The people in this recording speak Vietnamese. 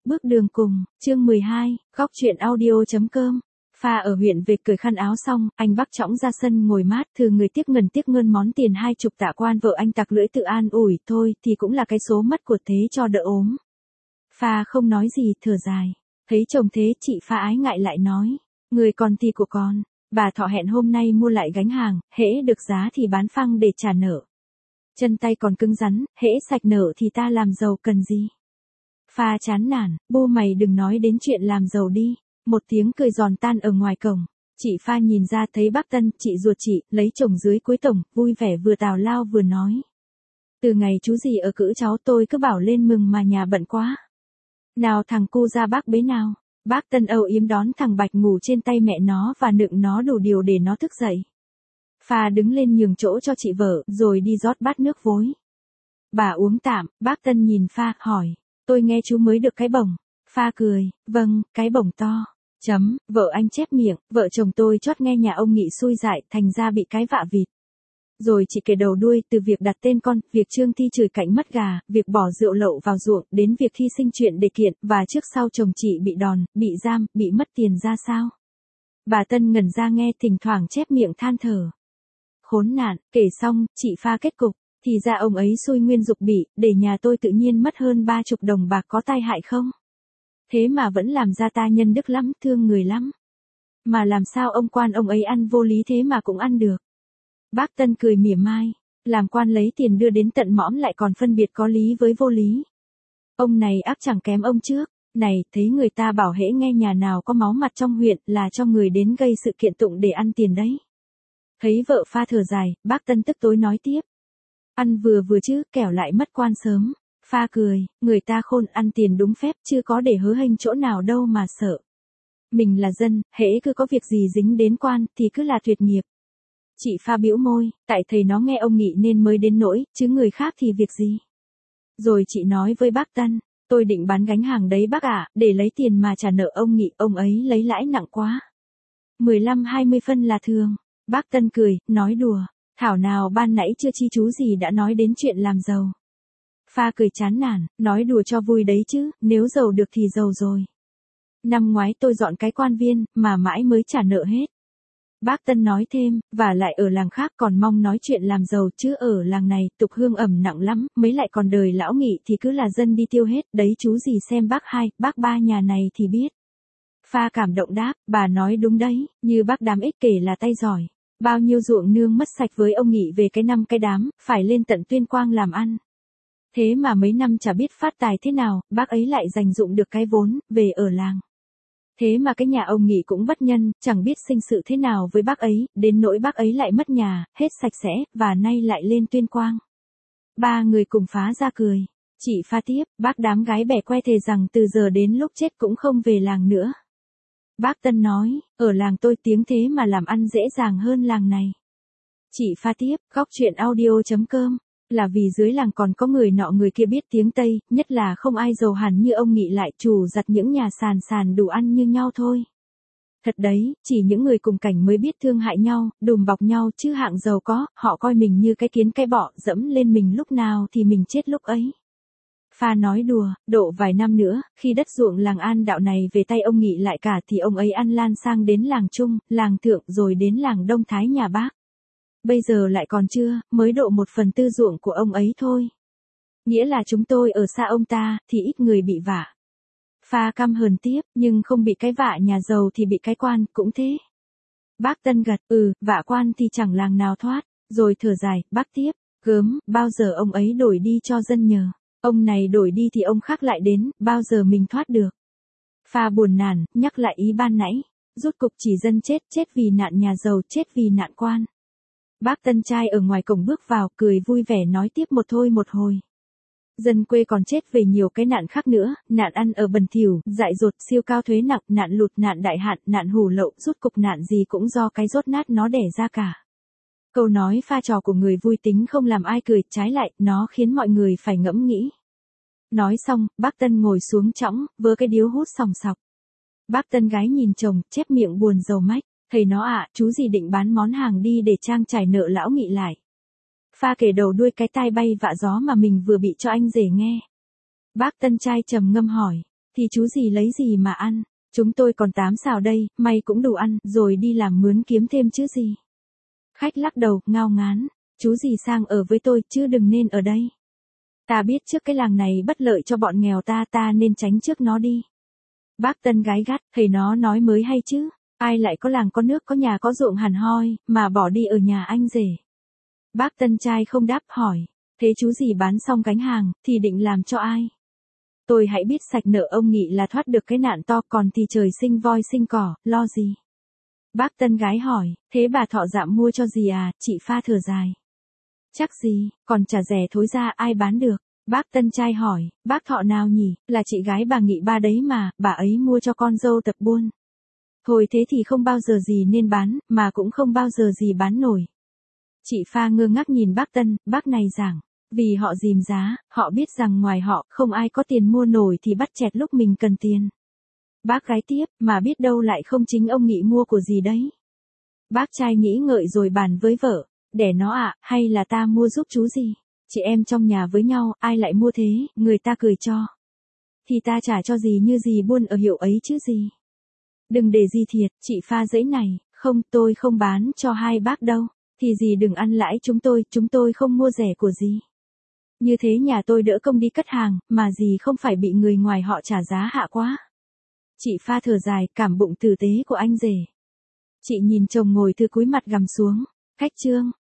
bước đường cùng, chương 12, góc truyện audio.com. Pha ở huyện về cởi khăn áo xong, anh bắc chõng ra sân ngồi mát, thừa người tiếc ngân món tiền 20 tạ quan vợ anh tặc lưỡi tự an ủi, thôi thì cũng là cái số mất của thế cho đỡ ốm. Pha không nói gì, thở dài. Thấy chồng thế, chị Pha ái ngại lại nói, người còn thì của con, bà Thọ hẹn hôm nay mua lại gánh hàng, hễ được giá thì bán phăng để trả nợ. Chân tay còn cứng rắn, hễ sạch nợ thì ta làm giàu cần gì. Pha chán nản, bu mày đừng nói đến chuyện làm giàu đi. Một tiếng cười giòn tan ở ngoài cổng. Chị Pha nhìn ra thấy bác Tân, chị ruột chị, lấy chồng dưới cuối tổng, vui vẻ vừa tào lao vừa nói. Từ ngày chú gì ở cữ cháu tôi cứ bảo lên mừng mà nhà bận quá. Nào thằng cu ra bác bế nào. Bác Tân âu yếm đón thằng Bạch ngủ trên tay mẹ nó và nựng nó đủ điều để nó thức dậy. Pha đứng lên nhường chỗ cho chị vợ, rồi đi rót bát nước vối. Bà uống tạm, bác Tân nhìn Pha, hỏi. Tôi nghe chú mới được cái bổng. Pha cười, vâng, cái bổng to. Vợ anh chép miệng, vợ chồng tôi chót nghe nhà ông Nghị xui dại, thành ra bị cái vạ vịt. Rồi chị kể đầu đuôi, từ việc đặt tên con, việc Trương Thi chửi cạnh mất gà, việc bỏ rượu lậu vào ruộng, đến việc hy sinh chuyện để kiện, và trước sau chồng chị bị đòn, bị giam, bị mất tiền ra sao. Bà Tân ngẩn ra nghe, thỉnh thoảng chép miệng than thở. Khốn nạn, kể xong, chị Pha kết cục, thì ra ông ấy xui nguyên dục bị, để nhà tôi tự nhiên mất hơn 30 đồng bạc, có tai hại không? Thế mà vẫn làm ra ta nhân đức lắm, thương người lắm. Mà làm sao ông quan ông ấy ăn vô lý thế mà cũng ăn được. Bác Tân cười mỉa mai, làm quan lấy tiền đưa đến tận mõm lại còn phân biệt có lý với vô lý. Ông này ác chẳng kém ông trước, này, thấy người ta bảo hễ nghe nhà nào có máu mặt trong huyện là cho người đến gây sự kiện tụng để ăn tiền đấy. Thấy vợ Pha thở dài, bác Tân tức tối nói tiếp. Ăn vừa vừa chứ, kẻo lại mất quan sớm. Pha cười, người ta khôn ăn tiền đúng phép, chưa có để hớ hênh chỗ nào đâu mà sợ. Mình là dân, hễ cứ có việc gì dính đến quan thì cứ là tuyệt nghiệp. Chị Pha bĩu môi, tại thầy nó nghe ông Nghị nên mới đến nỗi, chứ người khác thì việc gì. Rồi chị nói với bác Tân, tôi định bán gánh hàng đấy bác ạ, để lấy tiền mà trả nợ ông Nghị, ông ấy lấy lãi nặng quá. 15-20 phân là thường. Bác Tân cười, nói đùa, thảo nào ban nãy chưa chi chú gì đã nói đến chuyện làm giàu. Pha cười chán nản, nói đùa cho vui đấy chứ, nếu giàu được thì giàu rồi. Năm ngoái tôi dọn cái quan viên, mà mãi mới trả nợ hết. Bác Tân nói thêm, và lại ở làng khác còn mong nói chuyện làm giàu, chứ ở làng này tục hương ẩm nặng lắm, mấy lại còn đời lão Nghị thì cứ là dân đi tiêu hết, đấy chú gì xem bác hai, bác ba nhà này thì biết. Pha cảm động đáp, bà nói đúng đấy, như bác Đám ích kể là tay giỏi. Bao nhiêu ruộng nương mất sạch với ông Nghị về cái năm cái đám, phải lên tận Tuyên Quang làm ăn. Thế mà mấy năm chả biết phát tài thế nào, bác ấy lại dành dụng được cái vốn, về ở làng. Thế mà cái nhà ông Nghị cũng bất nhân, chẳng biết sinh sự thế nào với bác ấy, đến nỗi bác ấy lại mất nhà, hết sạch sẽ, và nay lại lên Tuyên Quang. Ba người cùng phá ra cười. Chị Pha tiếp, bác Đám gái bẻ que thề rằng từ giờ đến lúc chết cũng không về làng nữa. Bác Tân nói, ở làng tôi tiếng thế mà làm ăn dễ dàng hơn làng này. Chị Pha tiếp, góc truyện audio.com. Là vì dưới làng còn có người nọ người kia biết tiếng Tây, nhất là không ai giàu hẳn như ông Nghị lại trù giặt những nhà sàn đủ ăn như nhau thôi. Thật đấy, chỉ những người cùng cảnh mới biết thương hại nhau, đùm bọc nhau, chứ hạng giàu có, họ coi mình như cái kiến cái bọ, dẫm lên mình lúc nào thì mình chết lúc ấy. Pha nói đùa, độ vài năm nữa, khi đất ruộng làng An Đạo này về tay ông Nghị lại cả thì ông ấy ăn lan sang đến làng Trung, làng Thượng rồi đến làng Đông Thái nhà bác. Bây giờ lại còn chưa, mới độ 1/4 ruộng của ông ấy thôi. Nghĩa là chúng tôi ở xa ông ta, thì ít người bị vạ. Pha căm hờn tiếp, nhưng không bị cái vạ nhà giàu thì bị cái quan, cũng thế. Bác Tân gật, vạ quan thì chẳng làng nào thoát, rồi thở dài, bác tiếp, gớm, bao giờ ông ấy đổi đi cho dân nhờ. Ông này đổi đi thì ông khác lại đến, bao giờ mình thoát được. Pha buồn nản, nhắc lại ý ban nãy, rút cục chỉ dân chết, chết vì nạn nhà giàu, chết vì nạn quan. Bác Tân trai ở ngoài cổng bước vào, cười vui vẻ nói tiếp một thôi một hồi. Dân quê còn chết về nhiều cái nạn khác nữa, nạn ăn ở bẩn thỉu, dại dột, siêu cao thuế nặng, nạn lụt, nạn đại hạn, nạn hủ lậu, rút cục nạn gì cũng do cái rốt nát nó đẻ ra cả. Câu nói pha trò của người vui tính không làm ai cười, trái lại, nó khiến mọi người phải ngẫm nghĩ. Nói xong, bác Tân ngồi xuống chõng, vớ cái điếu hút sòng sọc. Bác Tân gái nhìn chồng, chép miệng buồn rầu mách. Thầy nó ạ, chú gì định bán món hàng đi để trang trải nợ lão Nghị lại. Pha kể đầu đuôi cái tai bay vạ gió mà mình vừa bị cho anh rể nghe. Bác Tân trai trầm ngâm hỏi, Thì chú gì lấy gì mà ăn, chúng tôi còn 8 xào đây, may cũng đủ ăn, rồi đi làm mướn kiếm thêm chứ gì. Khách lắc đầu, ngao ngán, chú gì sang ở với tôi, chứ đừng nên ở đây. Ta biết trước cái làng này bất lợi cho bọn nghèo ta nên tránh trước nó đi. Bác Tân gái gắt, thầy nó nói mới hay chứ, ai lại có làng có nước có nhà có ruộng hẳn hoi, mà bỏ đi ở nhà anh rể. Bác Tân trai không đáp hỏi, thế chú gì bán xong gánh hàng, thì định làm cho ai? Tôi hãy biết sạch nợ ông Nghị là thoát được cái nạn to, còn thì trời sinh voi sinh cỏ, lo gì? Bác Tân gái hỏi, thế bà Thọ dạm mua cho gì à, chị Pha thở dài. Chắc gì, còn chả rẻ thối ra ai bán được. Bác Tân trai hỏi, bác Thọ nào nhỉ, là chị gái bà Nghị ba đấy mà, bà ấy mua cho con dâu tập buôn. Thôi thế thì không bao giờ gì nên bán, mà cũng không bao giờ gì bán nổi. Chị Pha ngơ ngác nhìn bác Tân, bác này giảng, vì họ dìm giá, họ biết rằng ngoài họ không ai có tiền mua nổi thì bắt chẹt lúc mình cần tiền. Bác gái tiếp, mà biết đâu lại không chính ông Nghị mua của gì đấy. Bác trai nghĩ ngợi rồi bàn với vợ, đẻ nó ạ, hay là ta mua giúp chú gì? Chị em trong nhà với nhau, ai lại mua thế, người ta cười cho. Thì ta trả cho gì như gì buôn ở hiệu ấy chứ gì. Đừng để gì thiệt, chị Pha giấy này, không, tôi không bán cho hai bác đâu. Thì gì đừng ăn lãi chúng tôi không mua rẻ của gì. Như thế nhà tôi đỡ công đi cất hàng, mà gì không phải bị người ngoài họ trả giá hạ quá. Chị Pha thở dài, cảm bụng tử tế của anh rể. Chị nhìn chồng ngồi thư cúi mặt gằm xuống, khách trương,